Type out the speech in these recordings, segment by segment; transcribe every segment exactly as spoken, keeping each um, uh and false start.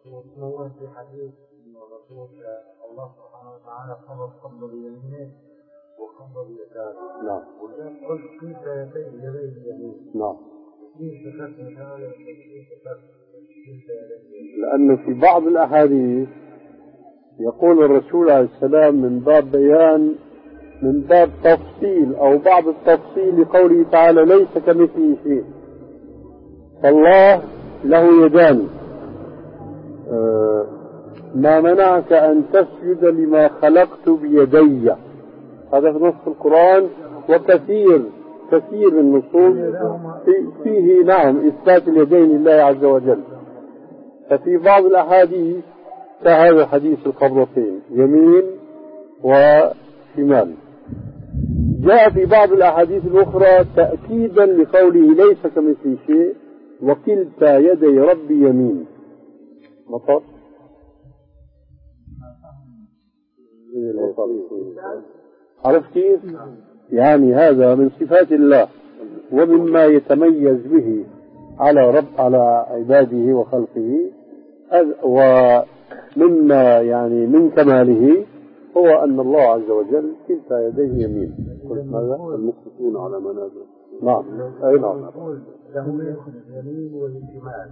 الله في حديث الرسول الله سبحانه وتعالى قبض قبض اليمين وقبض اليسار. نعم. وقال قل كيف يدي يدي اليمين. نعم. كيف ذكرت هذا كيف ذكرت كيف يدي. لأنه في بعض الأحاديث يقول الرسول عليه السلام من باب بيان من باب تفصيل أو بعض التفصيل لقوله تعالى ليس كمثله شيء. فالله له يدان. آه ما منعك أن تسجد لما خلقت بيدي. هذا في نص القرآن وكثير كثير من النصوص في فيه نعم إثبات اليدين لله عز وجل. ففي بعض الأحاديث كهذا حديث القبضتين يمين وشمال. جاء في بعض الأحاديث الأخرى تأكيدا لقوله ليس كمثله شيء وكلتا يدي ربي يمين. مطر عرفت كيف؟ يعني هذا من صفات الله ومما يتميز به على رب على عباده وخلقه، ومما يعني من كماله هو أن الله عز وجل كلتا يديه يمين. قلت ماذا؟ المقصدون على منازل. نعم. أي نعم. اليمين والشمال.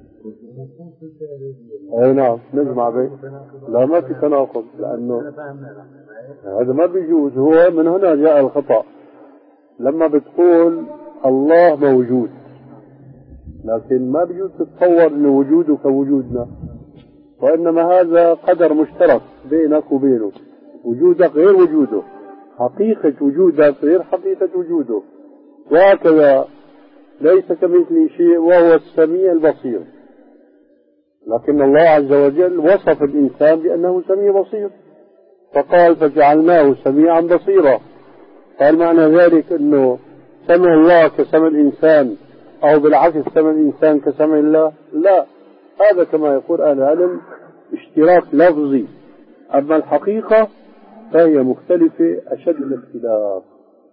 أي نعم. نجمع بين. لا ما في تناقض لأنه هذا ما بيجوز. هو من هنا جاء الخطأ لما بتقول الله موجود، لكن ما بيجوز تتصور أن وجوده كوجودنا، وإنما هذا قدر مشترك بينك وبينه. وجودك غير وجوده، حقيقة وجودك غير حقيقة وجوده، وهكذا ليس كمثله شيء وهو السميع البصير. لكن الله عز وجل وصف الإنسان بأنه سميع بصير فقال فجعلناه سميعا بصيرا. قال معنى ذلك أنه سمع الله كسمع الإنسان أو بالعكس سمع الإنسان كسمع الله؟ لا، هذا كما يقول أهل العلم اشتراك لفظي، أما الحقيقة فهي مختلفة أشد الاختلاف.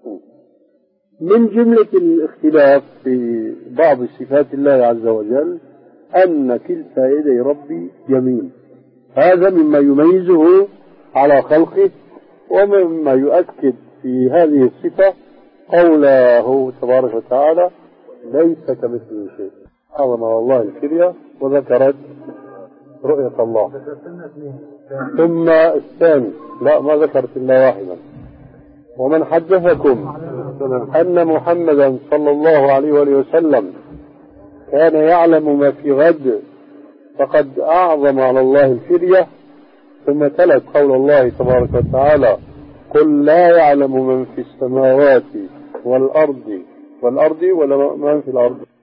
من جملة الاختلاف في بعض صفات الله عز وجل أن كلتا يدي ربي يمين. هذا مما يميزه على خلقه ومما يؤكد في هذه الصفة قوله تبارك وتعالى ليس كمثله شيء. عظم الله الكرية وذكرت رؤية الله. ثم الثاني لا ما ذكرت إلا واحدا. ومن حدثكم أن محمدا صلى الله عليه وآله وسلم كان يعلم ما في غد فقد أعظم على الله الفرية. ثم تلت قول الله تبارك وتعالى قل لا يعلم من في السماوات والأرض والأرض ولا من في الأرض